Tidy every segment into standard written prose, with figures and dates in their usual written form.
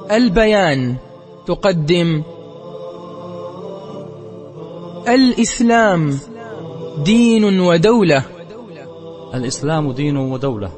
البيان تقدم الإسلام دين ودولة. الإسلام دين ودولة.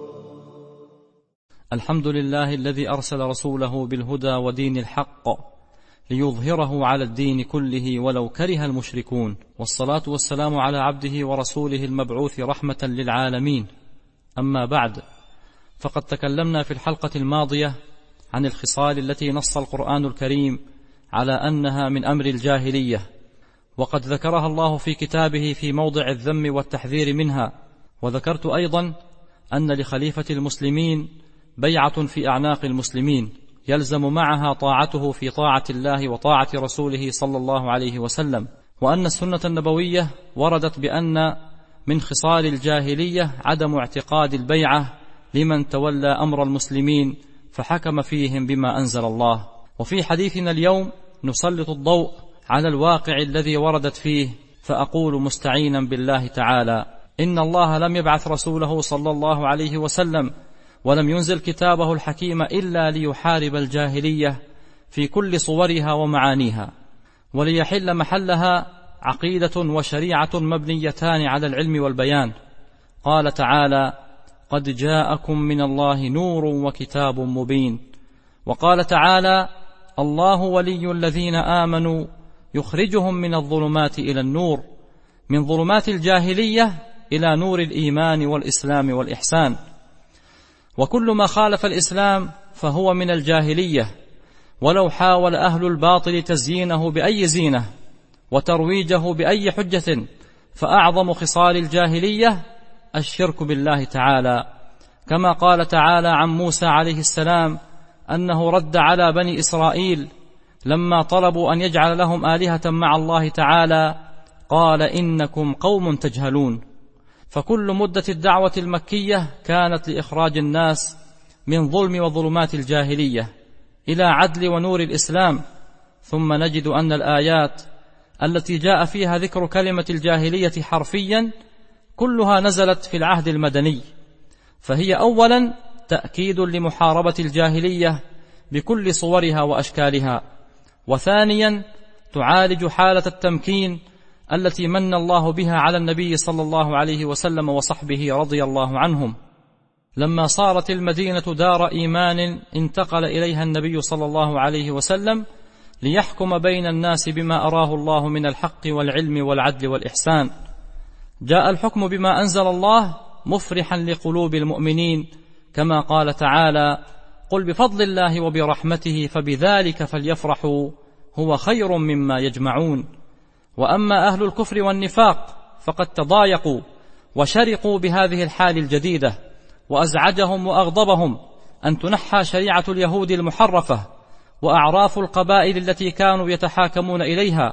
الحمد لله الذي أرسل رسوله بالهدى ودين الحق ليظهره على الدين كله ولو كره المشركون، والصلاة والسلام على عبده ورسوله المبعوث رحمة للعالمين. أما بعد، فقد تكلمنا في الحلقة الماضية عن الخصال التي نص القرآن الكريم على أنها من أمر الجاهلية، وقد ذكرها الله في كتابه في موضع الذم والتحذير منها. وذكرت أيضا أن لخليفة المسلمين بيعة في أعناق المسلمين يلزم معها طاعته في طاعة الله وطاعة رسوله صلى الله عليه وسلم، وأن السنة النبوية وردت بأن من خصال الجاهلية عدم اعتقاد البيعة لمن تولى أمر المسلمين فحكم فيهم بما أنزل الله. وفي حديثنا اليوم نسلط الضوء على الواقع الذي وردت فيه، فأقول مستعينا بالله تعالى: إن الله لم يبعث رسوله صلى الله عليه وسلم ولم ينزل كتابه الحكيم إلا ليحارب الجاهلية في كل صورها ومعانيها، وليحل محلها عقيدة وشريعة مبنيتان على العلم والبيان. قال تعالى: قد جاءكم من الله نور وكتاب مبين. وقال تعالى: الله ولي الذين آمنوا يخرجهم من الظلمات إلى النور، من ظلمات الجاهلية إلى نور الإيمان والإسلام والإحسان. وكل ما خالف الإسلام فهو من الجاهلية، ولو حاول أهل الباطل تزيينه بأي زينة وترويجه بأي حجة، فأعظم خصال الجاهلية الشرك بالله تعالى، كما قال تعالى عن موسى عليه السلام أنه رد على بني إسرائيل لما طلبوا أن يجعل لهم آلهة مع الله تعالى، قال: إنكم قوم تجهلون. فكل مدة الدعوة المكية كانت لإخراج الناس من ظلم وظلمات الجاهلية إلى عدل ونور الإسلام. ثم نجد أن الآيات التي جاء فيها ذكر كلمة الجاهلية حرفيا كلها نزلت في العهد المدني، فهي أولا تأكيد لمحاربة الجاهلية بكل صورها وأشكالها، وثانيا تعالج حالة التمكين التي من الله بها على النبي صلى الله عليه وسلم وصحبه رضي الله عنهم. لما صارت المدينة دار إيمان انتقل إليها النبي صلى الله عليه وسلم ليحكم بين الناس بما أراه الله من الحق والعلم والعدل والإحسان. جاء الحكم بما أنزل الله مفرحا لقلوب المؤمنين، كما قال تعالى: قل بفضل الله وبرحمته فبذلك فليفرحوا هو خير مما يجمعون. وأما أهل الكفر والنفاق فقد تضايقوا وشرقوا بهذه الحال الجديدة، وأزعجهم وأغضبهم أن تنحى شريعة اليهود المحرفة وأعراف القبائل التي كانوا يتحاكمون إليها.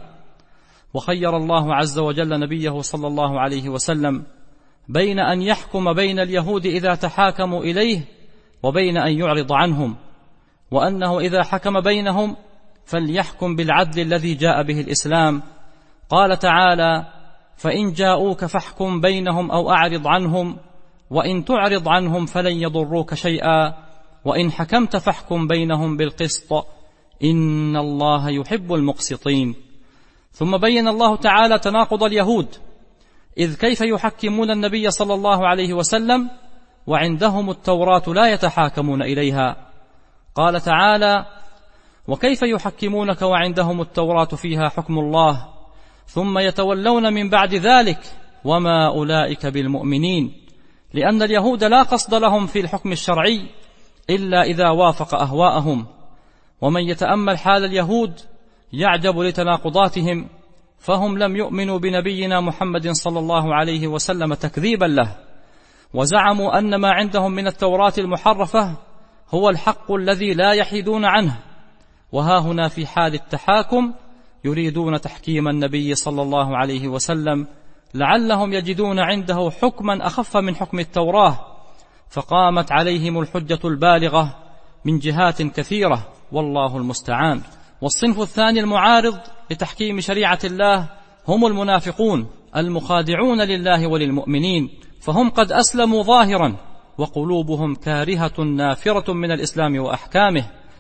وخير الله عز وجل نبيه صلى الله عليه وسلم بين أن يحكم بين اليهود إذا تحاكموا إليه وبين أن يعرض عنهم، وأنه إذا حكم بينهم فليحكم بالعدل الذي جاء به الإسلام. قال تعالى: فإن جاءوك فاحكم بينهم أو أعرض عنهم، وإن تعرض عنهم فلن يضروك شيئا، وإن حكمت فاحكم بينهم بالقسط إن الله يحب المقسطين. ثم بين الله تعالى تناقض اليهود، إذ كيف يحكمون النبي صلى الله عليه وسلم وعندهم التوراة لا يتحاكمون إليها. قال تعالى: وكيف يحكمونك وعندهم التوراة فيها حكم الله ثم يتولون من بعد ذلك وما أولئك بالمؤمنين. لأن اليهود لا قصد لهم في الحكم الشرعي إلا إذا وافق أهواءهم. ومن يتأمل حال اليهود يعجب لتناقضاتهم، فهم لم يؤمنوا بنبينا محمد صلى الله عليه وسلم تكذيبا له، وزعموا أن ما عندهم من التوراة المحرفة هو الحق الذي لا يحيدون عنه. وها هنا في حال التحاكم يريدون تحكيم النبي صلى الله عليه وسلم لعلهم يجدون عنده حكما أخف من حكم التوراة، فقامت عليهم الحجة البالغة من جهات كثيرة، والله المستعان. والصنف الثاني المعارض لتحكيم شريعة الله هم المنافقون المخادعون لله وللمؤمنين، فهم قد أسلموا ظاهرا وقلوبهم كارهة نافرة من الإسلام وأحكامه،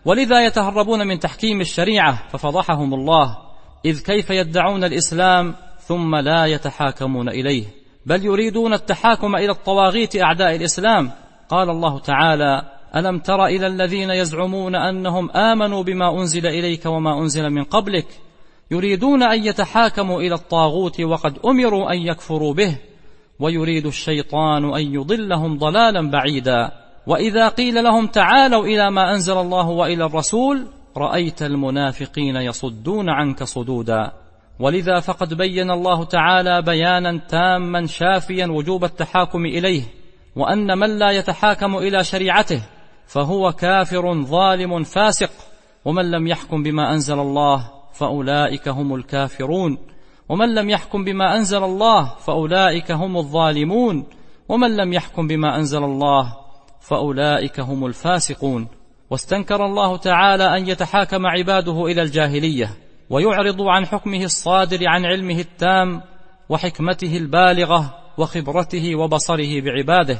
ولذا يتهربون من تحكيم الشريعة ففضحهم الله، إذ كيف يدعون الإسلام ثم لا يتحاكمون إليه، بل يريدون التحاكم إلى الطواغيت أعداء الإسلام. قال الله تعالى: ألم تر إلى الذين يزعمون أنهم آمنوا بما أنزل إليك وما أنزل من قبلك يريدون أن يتحاكموا إلى الطاغوت وقد أمروا أن يكفروا به ويريد الشيطان أن يضلهم ضلالا بعيدا. وإذا قيل لهم تعالوا إلى ما أنزل الله وإلى الرسول رأيت المنافقين يصدون عنك صدودا. ولذا فقد بين الله تعالى بيانا تاما شافيا وجوب التحاكم إليه، وأن من لا يتحاكم إلى شريعته فهو كافر ظالم فاسق، ومن لم يحكم بما أنزل الله فأولئك هم الكافرون، ومن لم يحكم بما أنزل الله فأولئك هم الظالمون، ومن لم يحكم بما أنزل الله فأولئك هم الفاسقون. واستنكر الله تعالى أن يتحاكم عباده إلى الجاهلية ويعرضوا عن حكمه الصادر عن علمه التام وحكمته البالغة وخبرته وبصره بعباده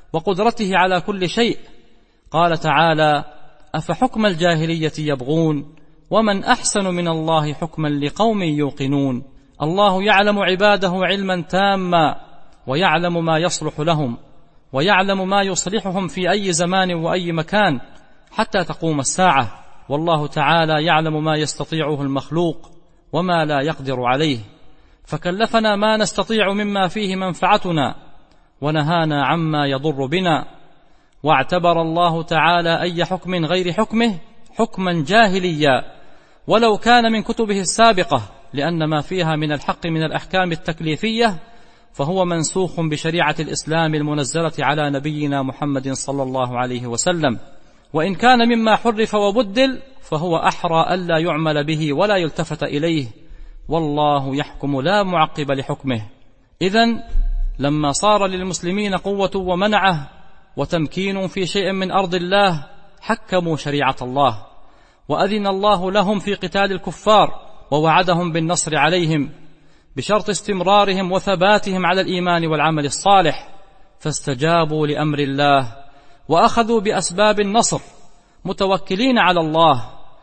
وقدرته على كل شيء. قال تعالى: أفحكم الجاهلية يبغون ومن أحسن من الله حكما لقوم يوقنون. الله يعلم عباده علما تاما، ويعلم ما يصلح لهم، ويعلم ما يصلحهم في أي زمان وأي مكان حتى تقوم الساعة، والله تعالى يعلم ما يستطيعه المخلوق وما لا يقدر عليه، فكلفنا ما نستطيع مما فيه منفعتنا ونهانا عما يضر بنا. واعتبر الله تعالى أي حكم غير حكمه حكما جاهليا ولو كان من كتبه السابقة، لأن ما فيها من الحق من الأحكام التكليفية فهو منسوخ بشريعة الإسلام المنزلة على نبينا محمد صلى الله عليه وسلم، وإن كان مما حرف وبدل فهو أحرى ألا يعمل به ولا يلتفت إليه، والله يحكم لا معقب لحكمه. إذن لما صار للمسلمين قوة ومنعة وتمكين في شيء من أرض الله حكموا شريعة الله، وأذن الله لهم في قتال الكفار ووعدهم بالنصر عليهم بشرط استمرارهم وثباتهم على الإيمان والعمل الصالح، فاستجابوا لأمر الله وأخذوا بأسباب النصر متوكلين على الله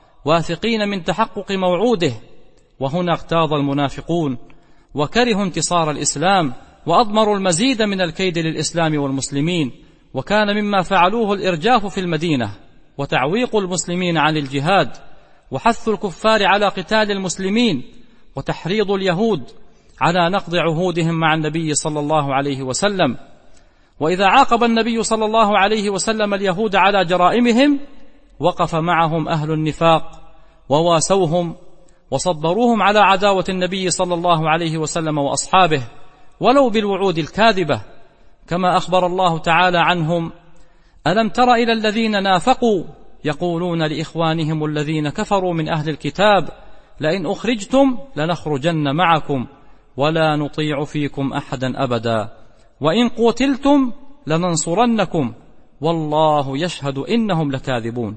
واثقين من تحقق موعوده. وهنا اغتاظ المنافقون وكرهوا انتصار الإسلام وأضمروا المزيد من الكيد للإسلام والمسلمين، وكان مما فعلوه الإرجاف في المدينة وتعويق المسلمين عن الجهاد وحث الكفار على قتال المسلمين وتحريض اليهود على نقض عهودهم مع النبي صلى الله عليه وسلم. وإذا عاقب النبي صلى الله عليه وسلم اليهود على جرائمهم وقف معهم أهل النفاق وواسوهم وصبروهم على عداوة النبي صلى الله عليه وسلم وأصحابه ولو بالوعود الكاذبة، كما أخبر الله تعالى عنهم: ألم تر إلى الذين نافقوا يقولون لإخوانهم الذين كفروا من أهل الكتاب لئن أخرجتم لنخرجن معكم ولا نطيع فيكم أحدا أبدا وإن قتلتم لننصرنكم والله يشهد إنهم لكاذبون.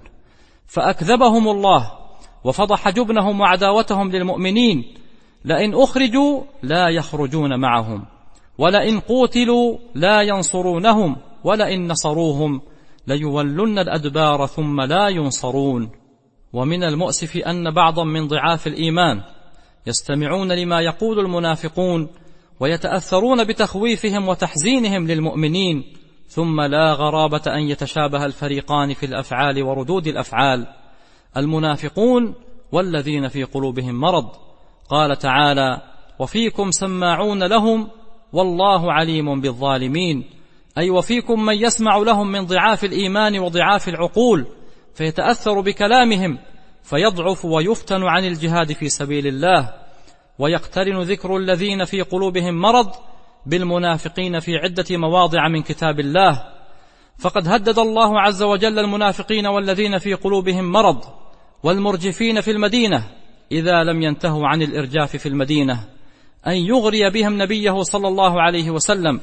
فأكذبهم الله وفضح جبنهم وعداوتهم للمؤمنين، لئن أخرجوا لا يخرجون معهم ولئن قتلوا لا ينصرونهم ولئن نصروهم ليولن الأدبار ثم لا ينصرون. ومن المؤسف أن بعضا من ضعاف الإيمان يستمعون لما يقول المنافقون ويتأثرون بتخويفهم وتحزينهم للمؤمنين، ثم لا غرابة أن يتشابه الفريقان في الأفعال وردود الأفعال، المنافقون والذين في قلوبهم مرض. قال تعالى: وفيكم سماعون لهم والله عليم بالظالمين، أي وفيكم من يسمع لهم من ضعاف الإيمان وضعاف العقول فيتأثر بكلامهم فيضعف ويفتن عن الجهاد في سبيل الله. ويقترن ذكر الذين في قلوبهم مرض بالمنافقين في عدة مواضع من كتاب الله، فقد هدد الله عز وجل المنافقين والذين في قلوبهم مرض والمرجفين في المدينة إذا لم ينتهوا عن الإرجاف في المدينة أن يغري بهم نبيه صلى الله عليه وسلم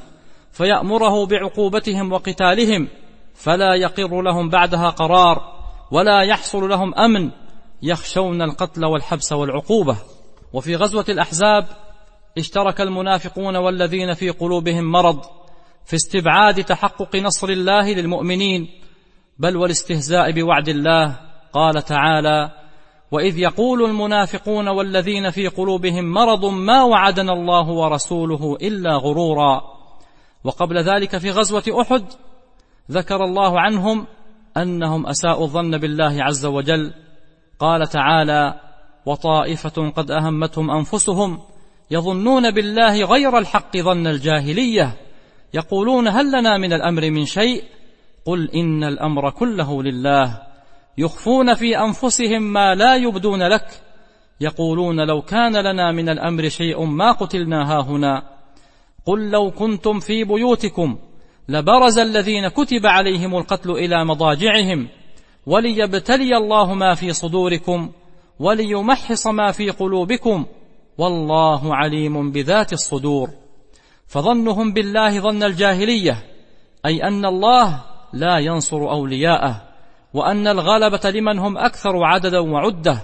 فيأمره بعقوبتهم وقتالهم، فلا يقر لهم بعدها قرار ولا يحصل لهم أمن، يخشون القتل والحبس والعقوبة. وفي غزوة الأحزاب اشترك المنافقون والذين في قلوبهم مرض في استبعاد تحقق نصر الله للمؤمنين، بل والاستهزاء بوعد الله. قال تعالى: وإذ يقول المنافقون والذين في قلوبهم مرض ما وعدنا الله ورسوله إلا غرورا. وقبل ذلك في غزوة أحد ذكر الله عنهم أنهم أساءوا الظن بالله عز وجل، قال تعالى: وطائفة قد أهمتهم أنفسهم يظنون بالله غير الحق ظن الجاهلية يقولون هل لنا من الأمر من شيء قل إن الأمر كله لله يخفون في أنفسهم ما لا يبدون لك يقولون لو كان لنا من الأمر شيء ما قتلنا هاهنا قل لو كنتم في بيوتكم لبرز الذين كتب عليهم القتل إلى مضاجعهم وليبتلي الله ما في صدوركم وليمحص ما في قلوبكم والله عليم بذات الصدور. فظنهم بالله ظن الجاهلية، أي أن الله لا ينصر أولياءه، وأن الغلبة لمن هم أكثر عددا وعدة.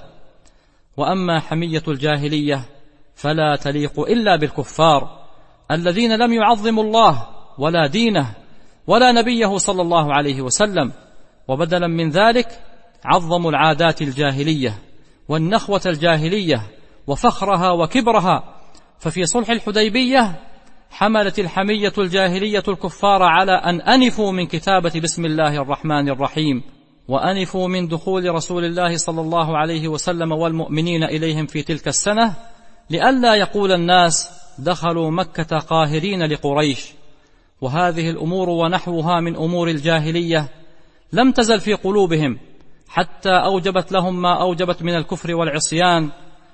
وأما حمية الجاهلية فلا تليق إلا بالكفار الذين لم يعظموا الله ولا دينه ولا نبيه صلى الله عليه وسلم، وبدلا من ذلك عظموا العادات الجاهلية والنخوة الجاهلية وفخرها وكبرها. ففي صلح الحديبية حملت الحمية الجاهلية الكفار على أن أنفوا من كتابة بسم الله الرحمن الرحيم، وأنفوا من دخول رسول الله صلى الله عليه وسلم والمؤمنين إليهم في تلك السنة، لئلا يقول الناس دخلوا مكة قاهرين لقريش. وهذه الأمور ونحوها من أمور الجاهلية لم تزل في قلوبهم حتى أوجبت لهم ما أوجبت من الكفر والعصيان،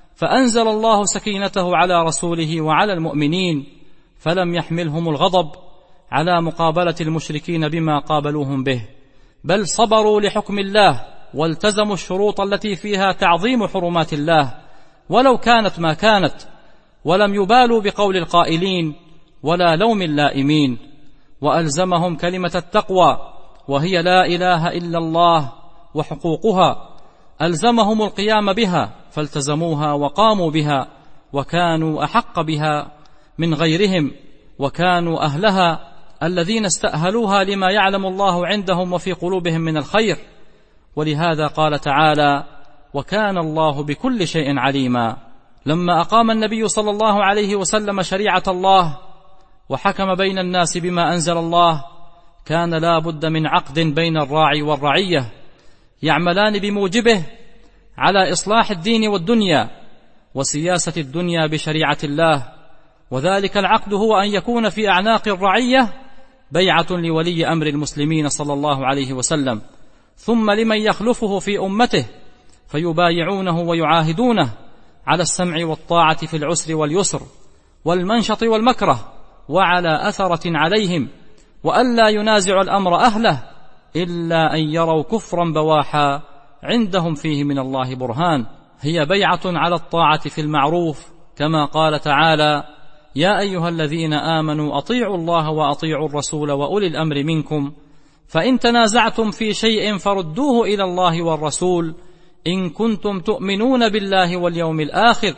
فأنزل الله سكينته على رسوله وعلى المؤمنين، فلم يحملهم الغضب على مقابلة المشركين بما قابلوهم به، بل صبروا لحكم الله والتزموا الشروط التي فيها تعظيم حرمات الله ولو كانت ما كانت، ولم يبالوا بقول القائلين ولا لوم اللائمين. وألزمهم كلمة التقوى وهي لا إله إلا الله وحقوقها، ألزمهم القيام بها فالتزموها وقاموا بها، وكانوا أحق بها من غيرهم، وكانوا أهلها الذين استأهلوها لما يعلم الله عندهم وفي قلوبهم من الخير. ولهذا قال تعالى: وكان الله بكل شيء عليما. لما أقام النبي صلى الله عليه وسلم شريعة الله وحكم بين الناس بما أنزل الله، كان لا بد من عقد بين الراعي والرعية يعملان بموجبه على إصلاح الدين والدنيا وسياسة الدنيا بشريعة الله. وذلك العقد هو أن يكون في أعناق الرعية بيعة لولي أمر المسلمين صلى الله عليه وسلم، ثم لمن يخلفه في أمته فيبايعونه ويعاهدونه على السمع والطاعة في العسر واليسر والمنشط والمكره، وعلى أثرة عليهم، وألا ينازع الأمر أهله إلا أن يروا كفرا بواحا عندهم فيه من الله برهان. هي بيعة على الطاعة في المعروف، كما قال تعالى: يا أيها الذين آمنوا أطيعوا الله وأطيعوا الرسول وأولي الأمر منكم، فإن تنازعتم في شيء فردوه إلى الله والرسول إن كنتم تؤمنون بالله واليوم الآخر،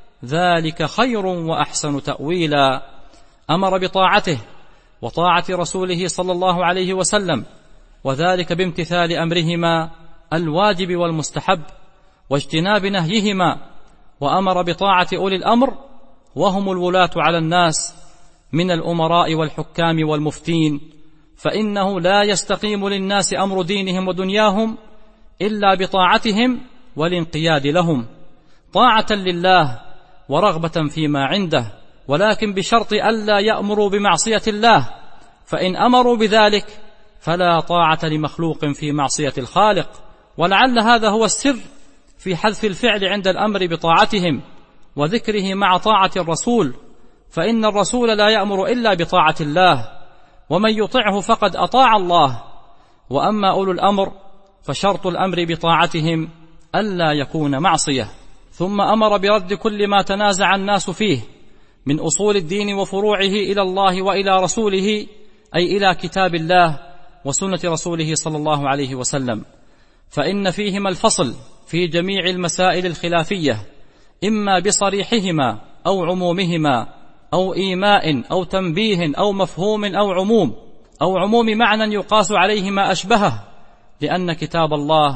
ذلك خير وأحسن تأويلا. أمر بطاعته وطاعة رسوله صلى الله عليه وسلم، وذلك بامتثال أمرهما الواجب والمستحب واجتناب نهيهما، وأمر بطاعة أولي الأمر وهم الولاة على الناس من الأمراء والحكام والمفتين، فإنه لا يستقيم للناس أمر دينهم ودنياهم إلا بطاعتهم والانقياد لهم، طاعة لله ورغبة فيما عنده، ولكن بشرط ألا يأمروا بمعصية الله، فإن أمروا بذلك فلا طاعة لمخلوق في معصية الخالق. ولعل هذا هو السر في حذف الفعل عند الأمر بطاعتهم وذكره مع طاعة الرسول، فإن الرسول لا يأمر إلا بطاعة الله، ومن يطعه فقد أطاع الله. وأما أولو الأمر فشرط الأمر بطاعتهم ألا يكون معصية. ثم أمر برد كل ما تنازع الناس فيه من أصول الدين وفروعه إلى الله وإلى رسوله، أي إلى كتاب الله وسنة رسوله صلى الله عليه وسلم، فإن فيهما الفصل في جميع المسائل الخلافية، إما بصريحهما أو عمومهما أو إيماء أو تنبيه أو مفهوم أو عموم معنى يقاس عليه ما أشبهه، لأن كتاب الله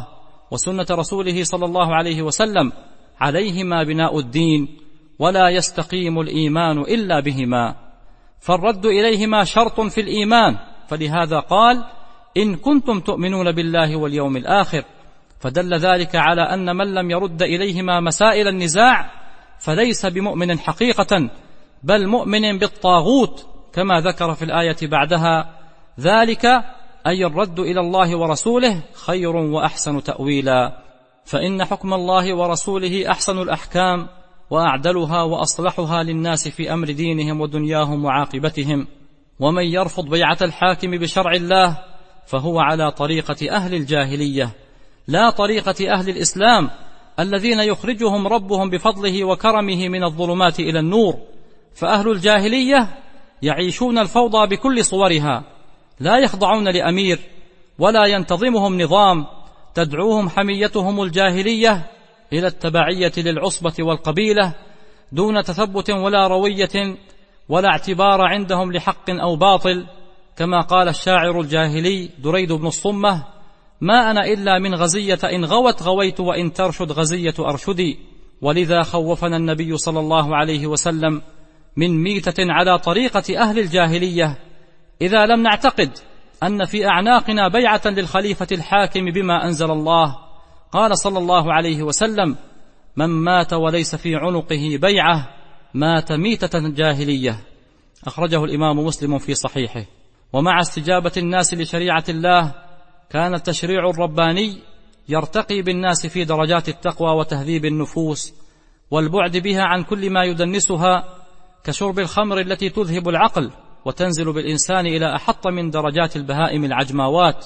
وسنة رسوله صلى الله عليه وسلم عليهما بناء الدين، ولا يستقيم الإيمان إلا بهما، فالرد إليهما شرط في الإيمان، فلهذا قال: إن كنتم تؤمنون بالله واليوم الآخر، فدل ذلك على أن من لم يرد إليهما مسائل النزاع فليس بمؤمن حقيقة، بل مؤمن بالطاغوت، كما ذكر في الآية بعدها: ذلك أي الرد إلى الله ورسوله خير وأحسن تأويلا، فإن حكم الله ورسوله أحسن الأحكام وأعدلها وأصلحها للناس في أمر دينهم ودنياهم وعاقبتهم. ومن يرفض بيعة الحاكم بشرع الله فهو على طريقة أهل الجاهلية، لا طريقة أهل الإسلام الذين يخرجهم ربهم بفضله وكرمه من الظلمات إلى النور. فأهل الجاهلية يعيشون الفوضى بكل صورها، لا يخضعون لأمير ولا ينتظمهم نظام تدعوهم حميتهم الجاهلية إلى التبعية للعصبة والقبيلة دون تثبت ولا روية ولا اعتبار عندهم لحق أو باطل، كما قال الشاعر الجاهلي دريد بن الصمة: ما أنا إلا من غزية، إن غوت غويت وإن ترشد غزية أرشدي. ولذا خوفنا النبي صلى الله عليه وسلم من ميتة على طريقة أهل الجاهلية إذا لم نعتقد أن في أعناقنا بيعة للخليفة الحاكم بما أنزل الله. قال صلى الله عليه وسلم: من مات وليس في عنقه بيعة مات ميتة جاهلية. أخرجه الإمام مسلم في صحيحه. ومع استجابة الناس لشريعة الله كان التشريع الرباني يرتقي بالناس في درجات التقوى وتهذيب النفوس والبعد بها عن كل ما يدنسها، كشرب الخمر التي تذهب العقل وتنزل بالإنسان إلى أحط من درجات البهائم العجماوات،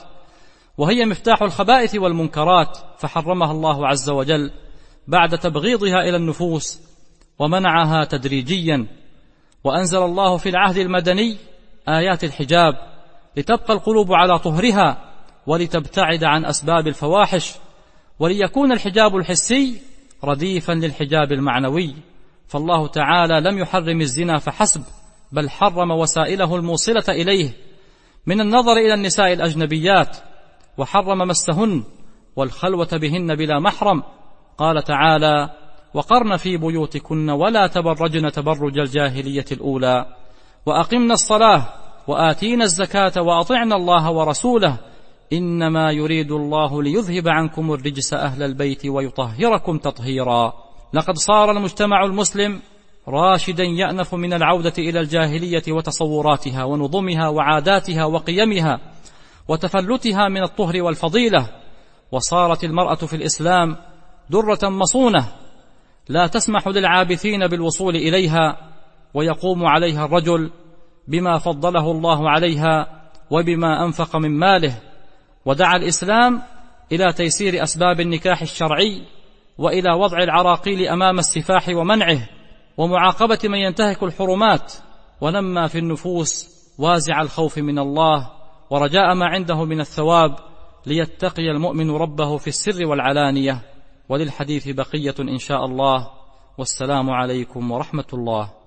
وهي مفتاح الخبائث والمنكرات، فحرمها الله عز وجل بعد تبغيضها إلى النفوس ومنعها تدريجيا. وأنزل الله في العهد المدني آيات الحجاب لتبقى القلوب على طهرها ولتبتعد عن أسباب الفواحش، وليكون الحجاب الحسي رديفا للحجاب المعنوي. فالله تعالى لم يحرم الزنا فحسب، بل حرم وسائله الموصلة إليه من النظر إلى النساء الأجنبيات، وحرم مسهن والخلوة بهن بلا محرم. قال تعالى: وقرن في بيوتكن ولا تبرجن تبرج الجاهلية الأولى وأقمنا الصلاة وآتينا الزكاة وأطعنا الله ورسوله إنما يريد الله ليذهب عنكم الرجس أهل البيت ويطهركم تطهيرا. لقد صار المجتمع المسلم راشدا يأنف من العودة إلى الجاهلية وتصوراتها ونظمها وعاداتها وقيمها وتفلتها من الطهر والفضيلة، وصارت المرأة في الإسلام درة مصونة لا تسمح للعابثين بالوصول إليها، ويقوم عليها الرجل بما فضله الله عليها وبما أنفق من ماله. ودعا الإسلام إلى تيسير أسباب النكاح الشرعي وإلى وضع العراقيل أمام السفاح ومنعه ومعاقبة من ينتهك الحرمات، ونمى في النفوس وازع الخوف من الله ورجاء ما عنده من الثواب ليتقي المؤمن ربه في السر والعلانية. وللحديث بقية إن شاء الله، والسلام عليكم ورحمة الله.